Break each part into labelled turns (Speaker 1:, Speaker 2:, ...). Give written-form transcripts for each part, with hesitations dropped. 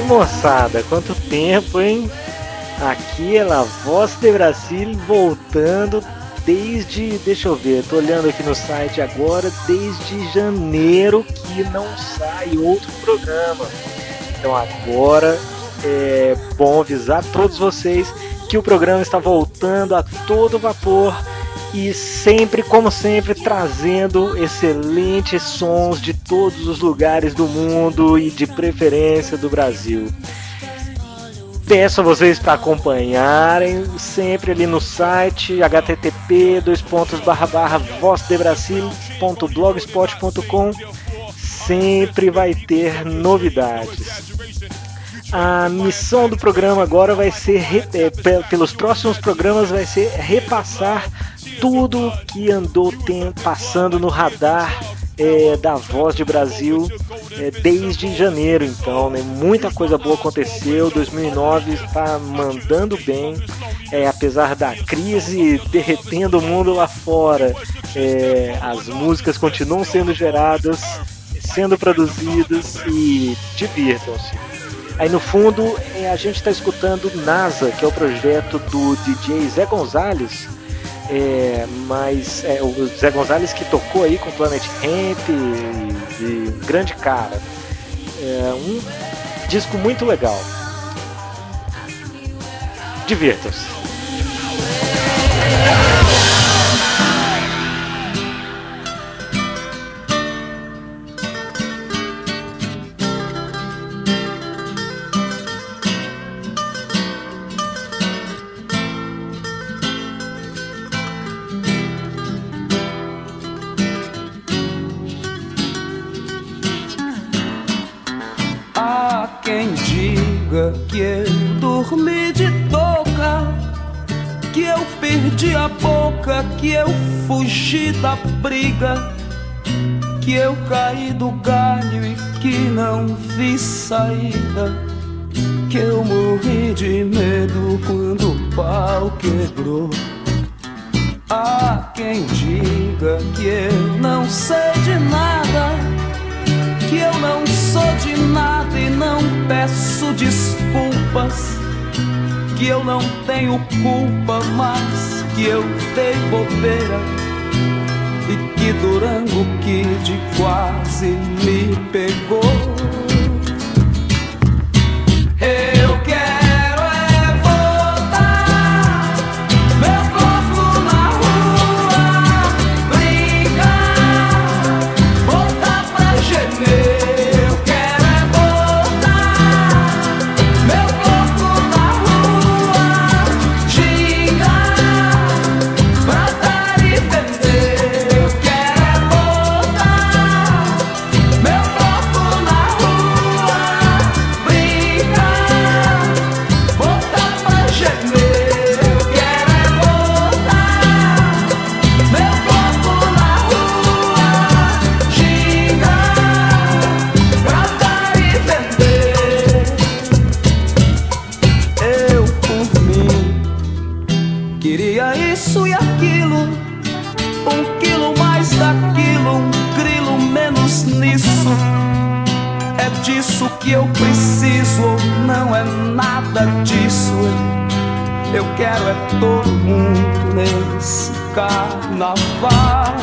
Speaker 1: Oi moçada, quanto tempo, hein? Aqui é a Voz de Brasil voltando desde, deixa eu ver, tô olhando aqui no site agora, desde janeiro que não sai outro programa. Então agora é bom avisar todos vocês que o programa está voltando a todo vapor e sempre, como sempre, trazendo excelentes sons de todos os lugares do mundo e de preferência do Brasil. Peço a vocês para acompanharem sempre ali no site http://vozdebrasil.blogspot.com. Sempre vai ter novidades. A missão do programa agora vai ser, pelos próximos programas, vai ser repassar tudo que andou passando no radar da Voz de Brasil desde janeiro. Então, né, muita coisa boa aconteceu. 2009 está mandando bem, apesar da crise derretendo o mundo lá fora. As músicas continuam sendo geradas, sendo produzidas, e divirtam-se. Aí no fundo a gente está escutando NASA, que é o projeto do DJ Zé Gonzalez, mas o Zé Gonzalez que tocou aí com Planet Hemp e grande cara. Um disco muito legal. Divirtam-se.
Speaker 2: Quem diga que eu dormi de touca, que eu perdi a boca, que eu fugi da briga, que eu caí do galho e que não vi saída, que eu morri de medo quando o pau quebrou. Há quem diga que eu não sei de nada, que eu não sou de nada e não peço desculpas, que eu não tenho culpa, mas que eu dei bobeira e que Durango Kid quase me pegou. Eu quero voltar, meu corpo na rua, brincar, voltar pra gemer. Disso que eu preciso, ou não é nada disso. Eu quero todo mundo nesse carnaval.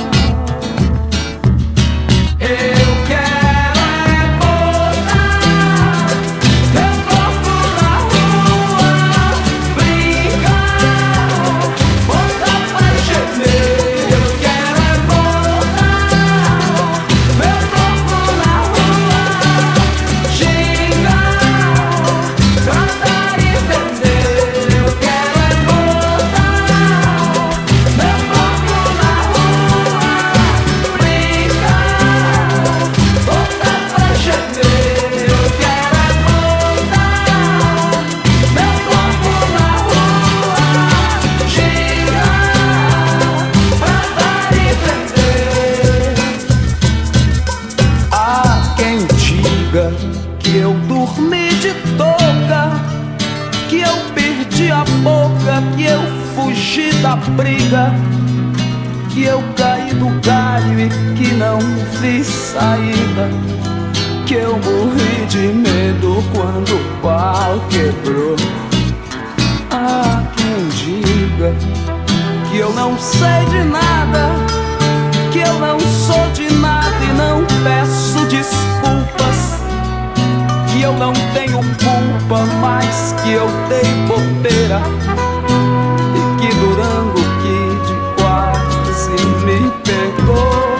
Speaker 2: Eu quero voltar, meu corpo na rua, brincar, voltar pra gemer. Que eu dormi de touca, que eu perdi a boca, que eu fugi da briga, que eu caí do galho e que não vi saída, que eu morri de medo quando o pau quebrou. Ah, quem diga que eu não sei de nada, que eu não sou de nada e não peço desculpas, que eu não tenho culpa, mas que eu dei bobeira e que Durango Kid quase me pegou.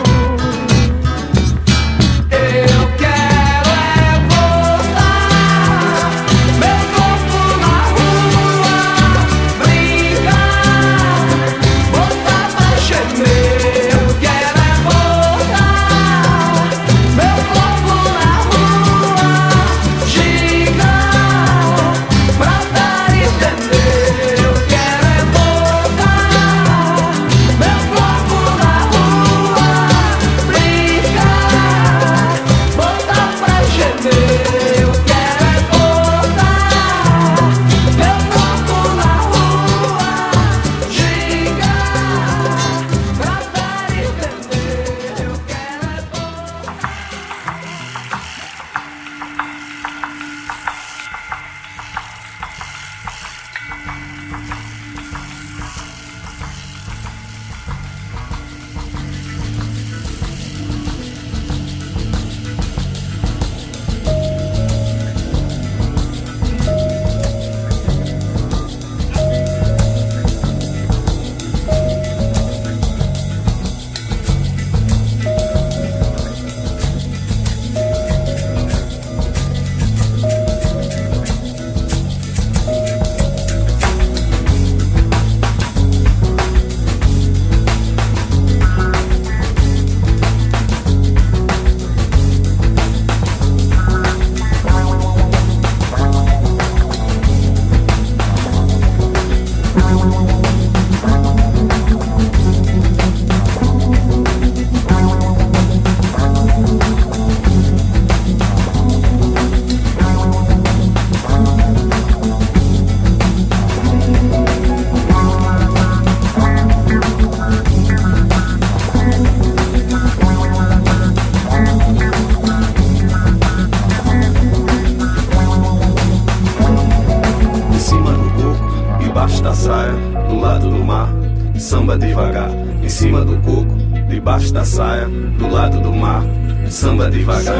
Speaker 3: Debaixo da saia, do lado do mar, samba devagar.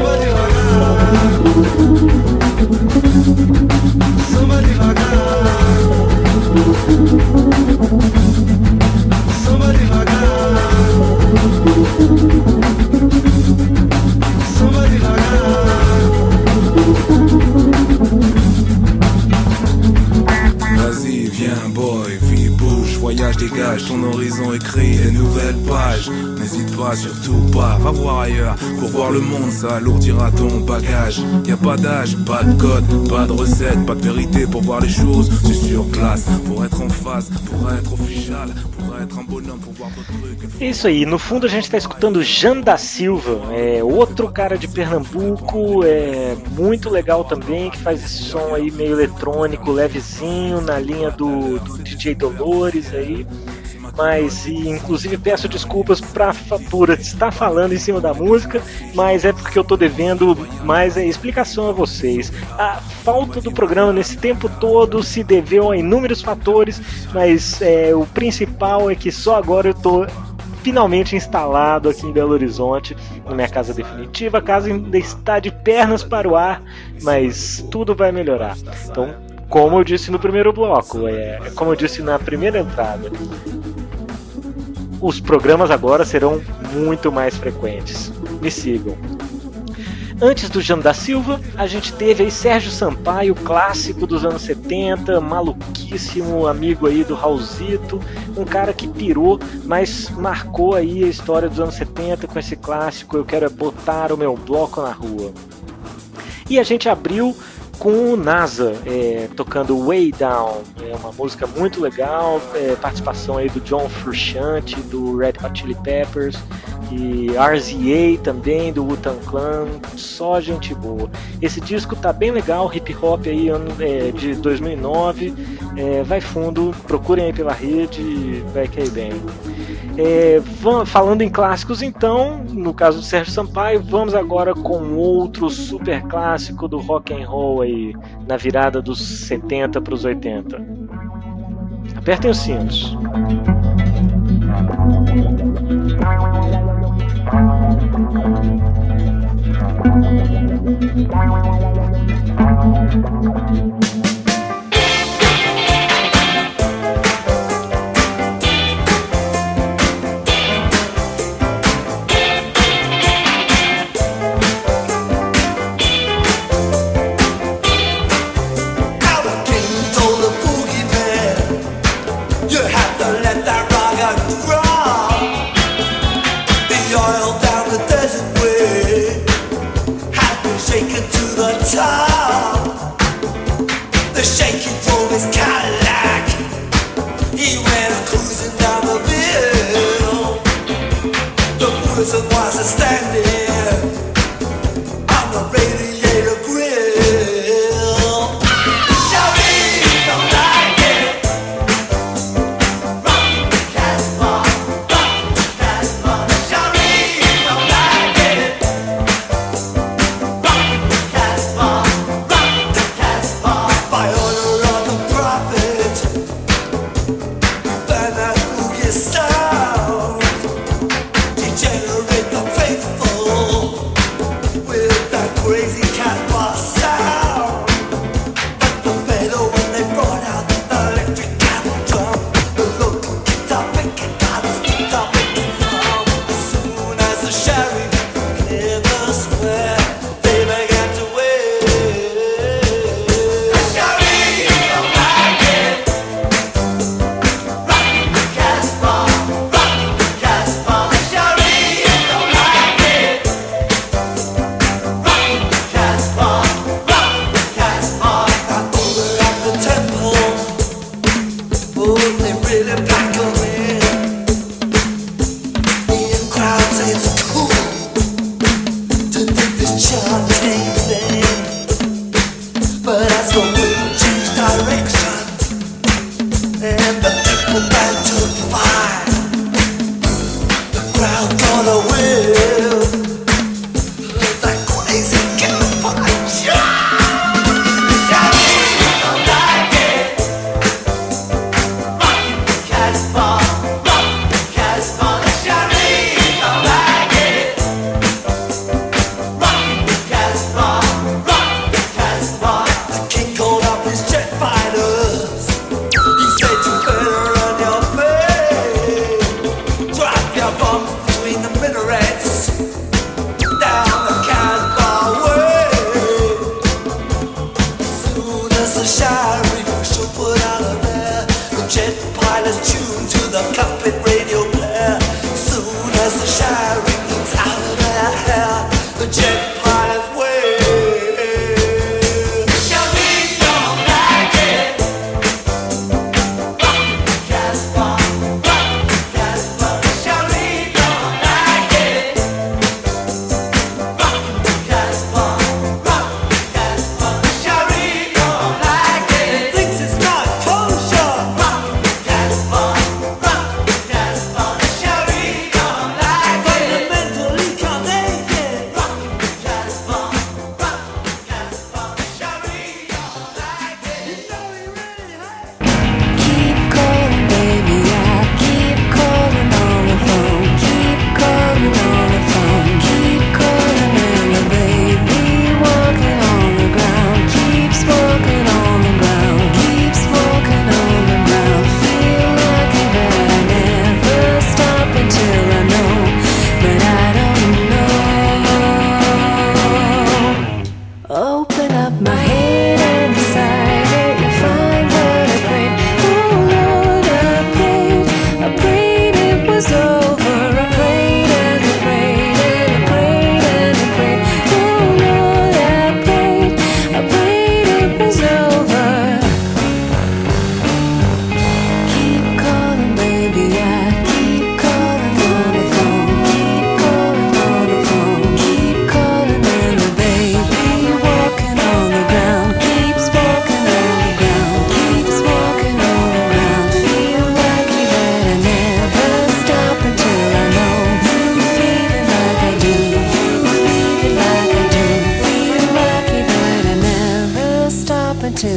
Speaker 3: Samba devagar. Samba devagar. Samba devagar.
Speaker 4: Vas-y, viens boy, vie bouge, voyage, dégage, ton horizon écrit des nouvelles pages. N'hésite pas, surtout pas, va voir ailleurs. Pour voir le monde, ça alourdira ton bagage. Y a pas d'âge, pas de code, pas de recette, pas de vérité pour voir les choses, c'est sur place. Pour être en face, pour être official, pour être un bonhomme, pour voir d'autres trucs.
Speaker 1: Isso aí, no fundo a gente está escutando Jan da Silva, outro cara de Pernambuco, muito legal também, que faz esse som aí meio eletrônico, levezinho, na linha do DJ Dolores aí. Mas, inclusive, peço desculpas por estar falando em cima da música, mas é porque eu tô devendo mais explicação a vocês. A falta do programa nesse tempo todo se deveu a inúmeros fatores, mas o principal é que só agora eu tô finalmente instalado aqui em Belo Horizonte, na minha casa definitiva. A casa ainda está de pernas para o ar, mas tudo vai melhorar. Então, como eu disse no primeiro bloco, como eu disse na primeira entrada, os programas agora serão muito mais frequentes. Me sigam. Antes do Jan da Silva, a gente teve aí Sérgio Sampaio, clássico dos anos 70, maluquíssimo, amigo aí do Raulzito, um cara que pirou, mas marcou aí a história dos anos 70 com esse clássico Eu Quero Botar o Meu Bloco na Rua. E a gente abriu com o NASA tocando Way Down. É uma música muito legal, participação aí do John Frusciante, do Red Hot Chili Peppers, e RZA também, do Wu-Tang Clan, só gente boa. Esse disco tá bem legal, hip hop aí, ano de 2009, vai fundo, procurem aí pela rede, vai cair bem. Falando em clássicos então, no caso do Sérgio Sampaio, vamos agora com outro super clássico do rock and roll aí, na virada dos 70 para os 80. Apertem os cintos.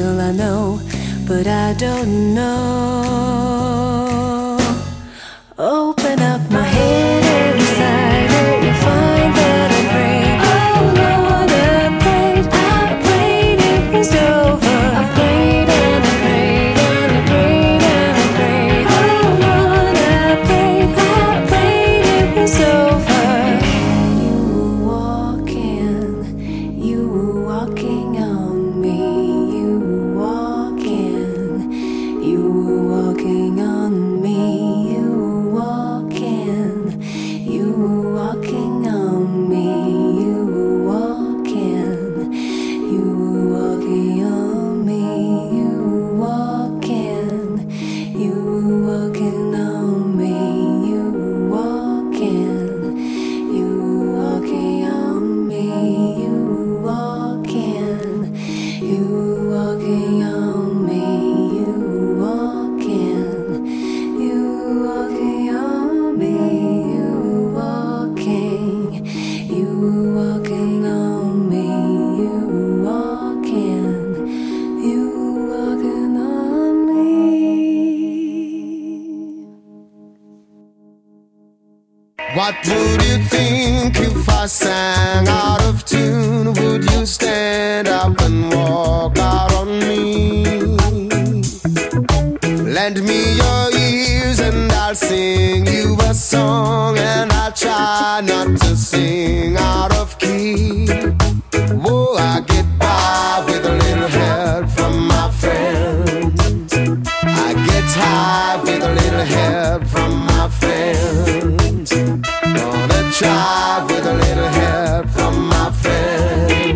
Speaker 5: feel, I know, but I don't know. Open up my head inside, and you'll find that I prayed. Oh Lord, I prayed, it was over. I prayed and I prayed and I prayed and I prayed. Oh Lord, I prayed, it was over. You were walking on me. You were walking on me. You were walking on me. You were walking on me. You were walking on me. You were walking on me. You were walking on me. You were walking on me. You walking on me. You walking on me.
Speaker 6: What would you think if I sang out of tune? Would you stand up and walk out on me? Lend me your ears and I'll sing you a song, and I'll try not to sing out of key. Oh, I get by with a little help from my friends. I get high with a little help from my friends. Gonna try with a little help from my friends.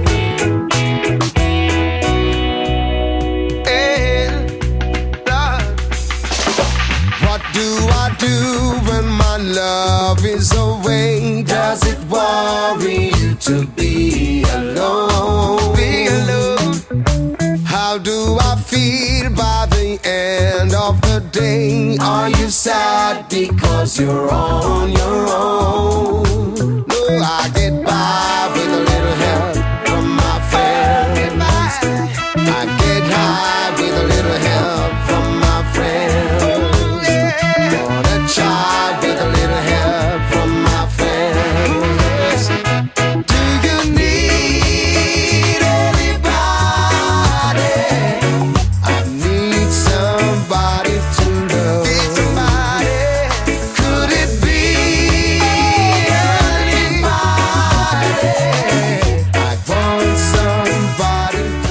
Speaker 6: And Lord, what do I do when my love is away? Does it worry you to be alone? Be alone. How do I feel by the end of the day? Are you sad because you're on your own? No, I get by with a little help from my friends. I get high with a little help from my friends. Gonna try with a little help from my friends. Do you need anybody? I need somebody to love. Could it be anybody? I want somebody to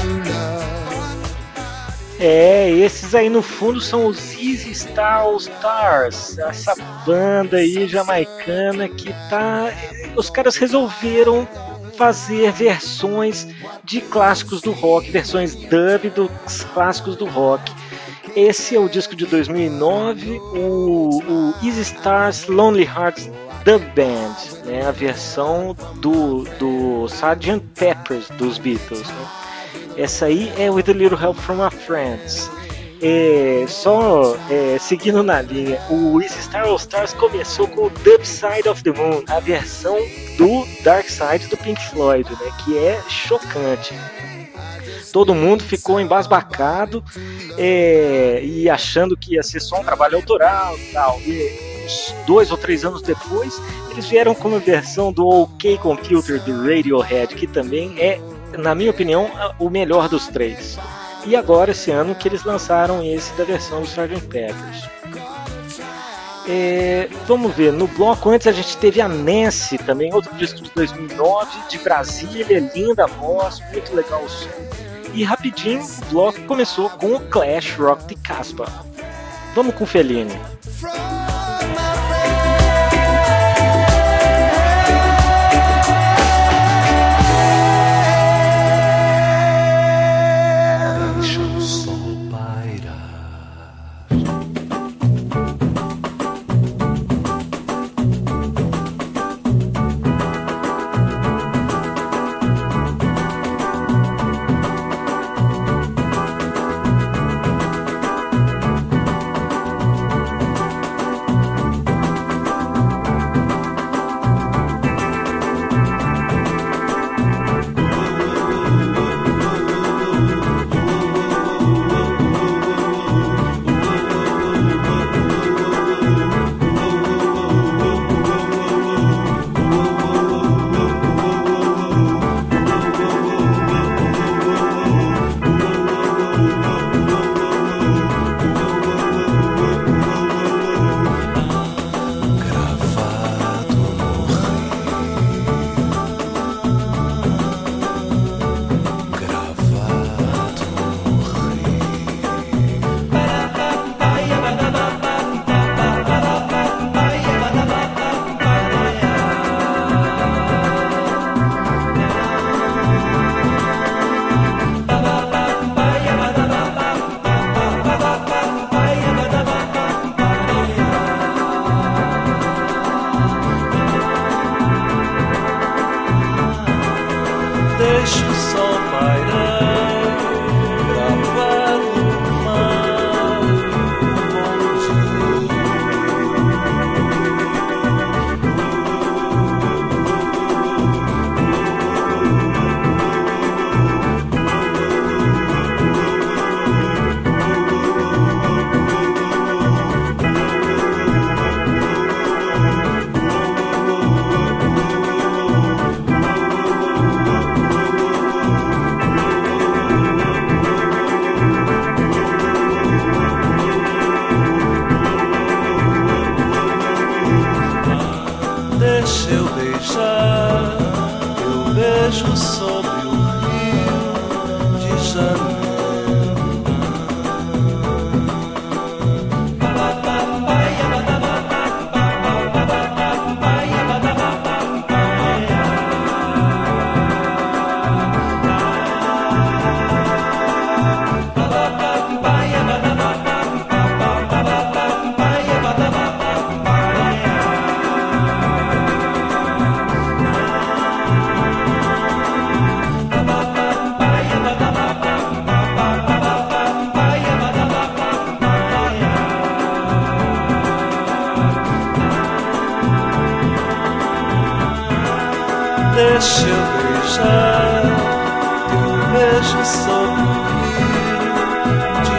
Speaker 6: love.
Speaker 1: Esses aí no fundo são os Easy Stars, essa banda aí jamaicana que tá... Os caras resolveram fazer versões de clássicos do rock, versões dub dos clássicos do rock. Esse é o disco de 2009, o Easy Stars Lonely Hearts Dub Band, né, a versão do Sgt. Pepper's dos Beatles, né. Essa aí é With a Little Help from My Friends. Seguindo na linha, o Easy Stars começou com o Dub Side of the Moon, a versão do Dark Side do Pink Floyd, né, que é chocante. Todo mundo ficou embasbacado e achando que ia ser só um trabalho autoral e tal. E uns 2 ou 3 anos depois, eles vieram com uma versão do OK Computer do Radiohead, que também é, na minha opinião, o melhor dos 3. E agora, esse ano, que eles lançaram esse da versão do Sgt. Pepper's. Vamos ver, no bloco antes a gente teve a Nancy, também outro disco de 2009, de Brasília, linda voz, muito legal o som. E rapidinho o bloco começou com o Clash Rock de Casbah. Vamos com Fellini.
Speaker 2: Deixa eu beijar teu beijo sobre o rio de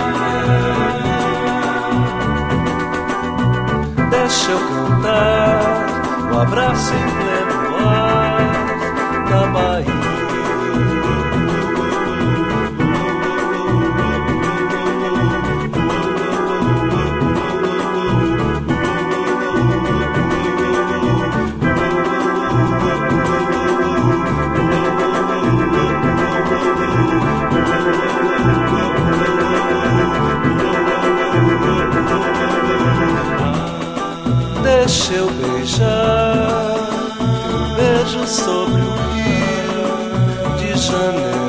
Speaker 2: janeiro. Deixa eu cantar o abraço em pleno ar da Bahia. Deixa eu beijar teu beijo sobre o rio de janeiro.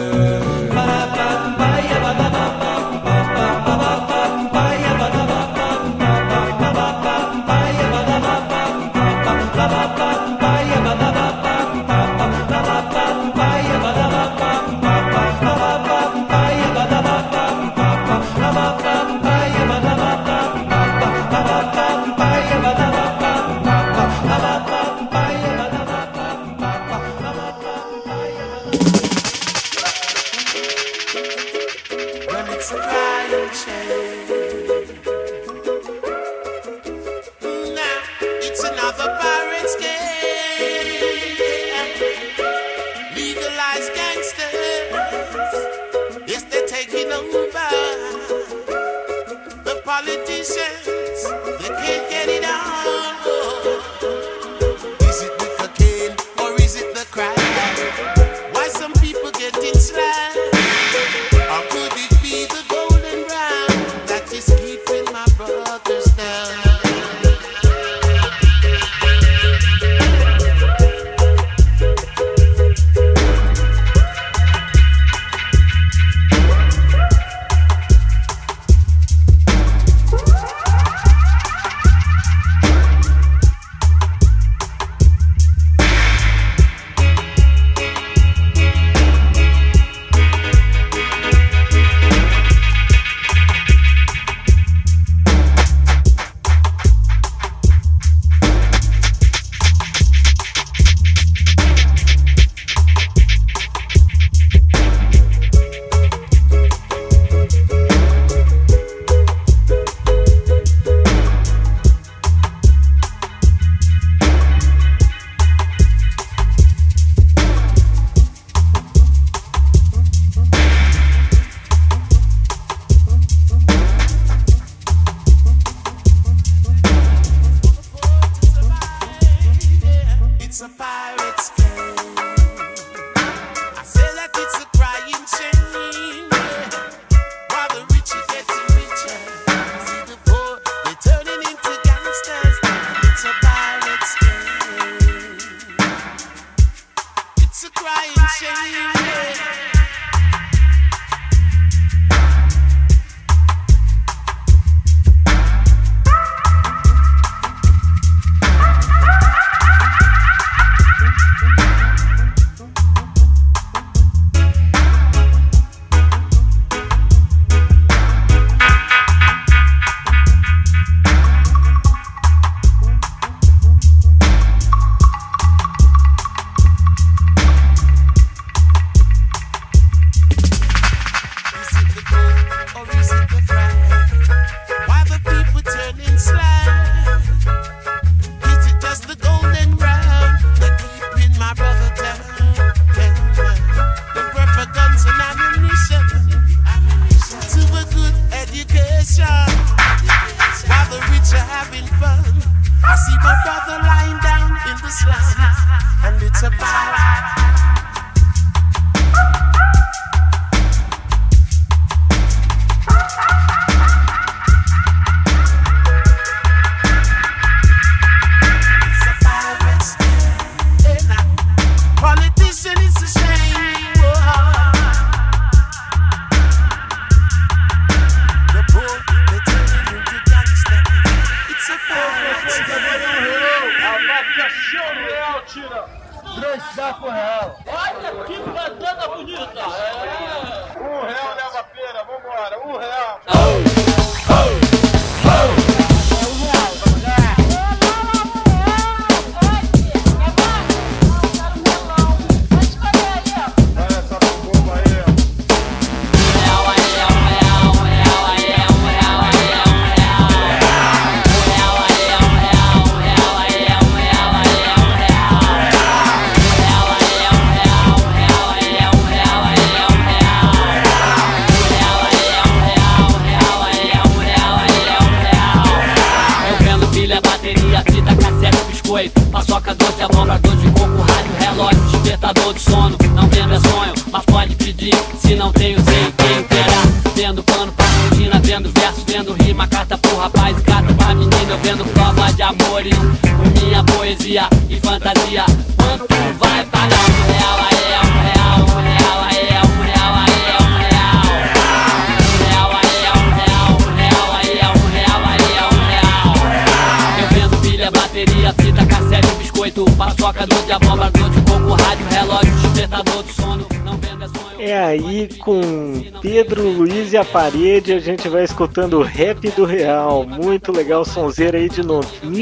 Speaker 7: biscoito, paçoca doce, abobrador de coco, rádio, relógio, despertador de sono. Não vendo é sonho, mas pode pedir, se não tenho sei quem terá. Vendo pano pra rotina, vendo versos, vendo rima, carta pro rapaz e carta pra menina. Eu vendo prova de amores, com minha poesia e fantasia. Quanto vai pagar um real, aí é um real, um real, aí é um real, aí é um real. Um real, aí é um real, um real, aí é um real, aí é um real. Eu vendo pilha, bateria, fita, cassete, biscoito, paçoca, doce de abobrador de coco, rádio, relógio, despertador de sono. Não vendo é sonho.
Speaker 1: É aí com Pedro Luiz e a Parede a gente vai escutando o Rap do Real. Muito legal, sonzeira aí de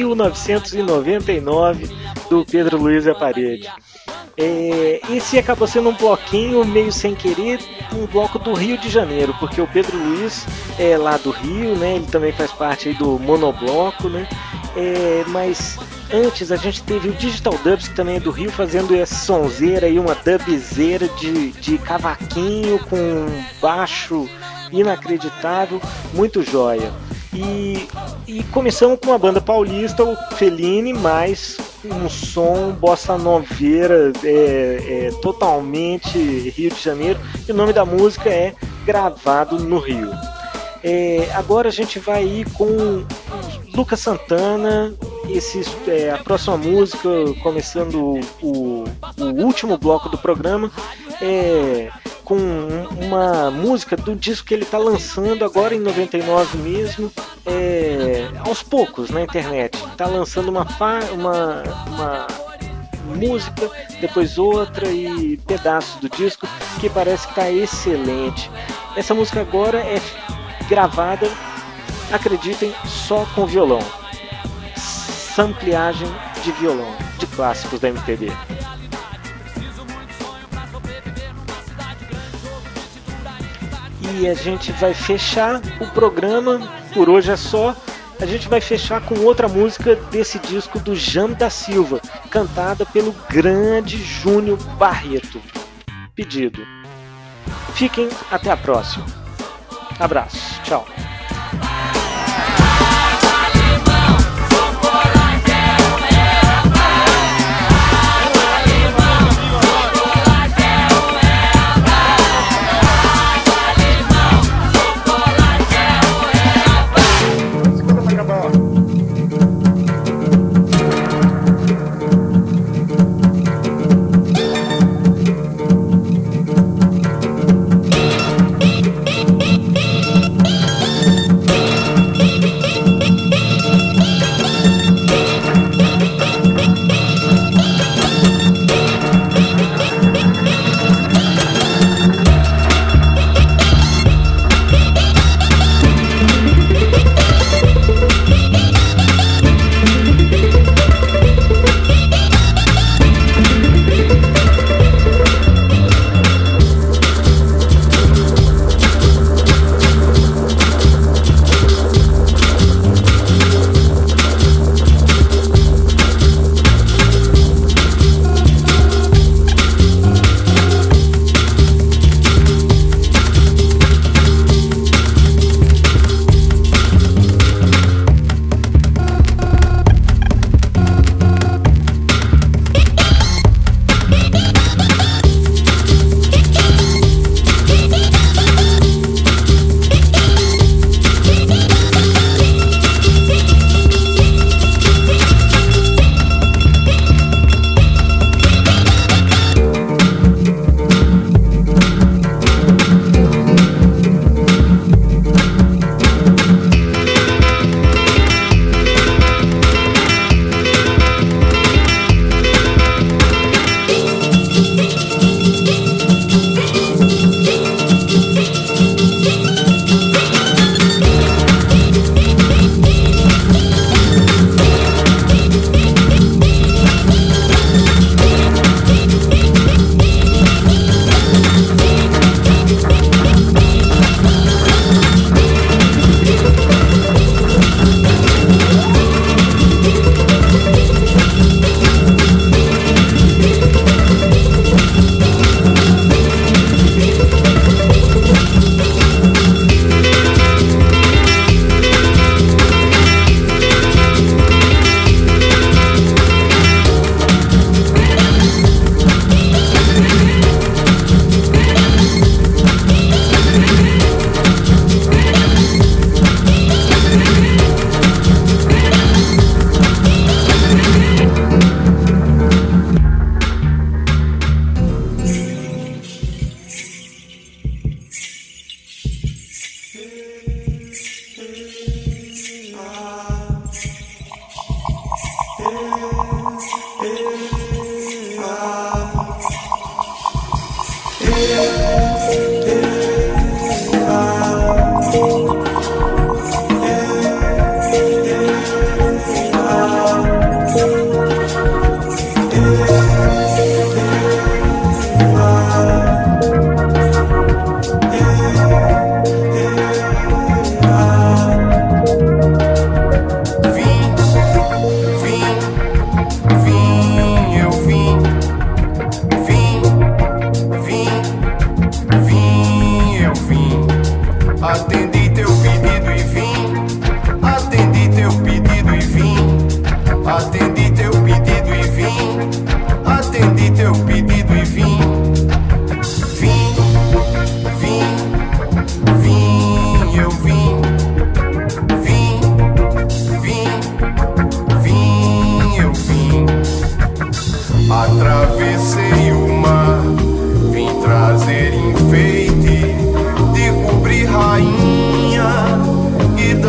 Speaker 1: 1999 do Pedro Luiz e a Parede. Esse acabou sendo um bloquinho meio sem querer, um bloco do Rio de Janeiro, porque o Pedro Luiz é lá do Rio, né? Ele também faz parte aí do Monobloco, né? Mas antes a gente teve o Digital Dubs, que também é do Rio, fazendo essa sonzeira aí, uma dubzeira de cavaquinho com baixo inacreditável, muito joia. E começamos com uma banda paulista, o Fellini, mais um som bossa noveira, totalmente Rio de Janeiro, e o nome da música é Gravado no Rio. Agora a gente vai ir com Lucas Santana, a próxima música, começando o último bloco do programa, com uma música do disco que ele está lançando agora em 99 mesmo, aos poucos na internet. Está lançando uma música, depois outra e pedaços do disco que parece que está excelente. Essa música agora é gravada, acreditem, só com violão. Sampleagem de violão, de clássicos da MPB. E a gente vai fechar o programa, por hoje é só. A gente vai fechar com outra música desse disco do Jam da Silva, cantada pelo grande Júnior Barreto. Pedido. Fiquem até a próxima. Abraço, tchau.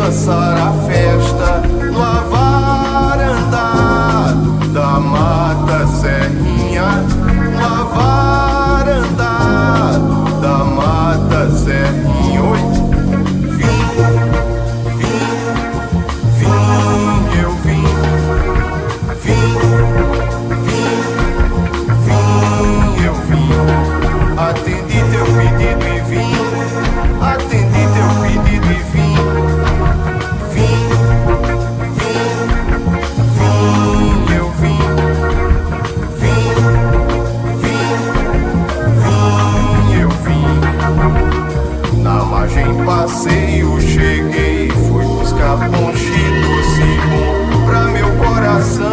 Speaker 6: dançar a festa no avarandá da Mata Serrinha, no avarandá da Mata Serrinha. Oi. Atendi teu pedido e vim, atendi teu pedido e vim, vim, eu vim, eu vim. Na margem passeio cheguei, fui buscar ponchitos e bom pra meu coração.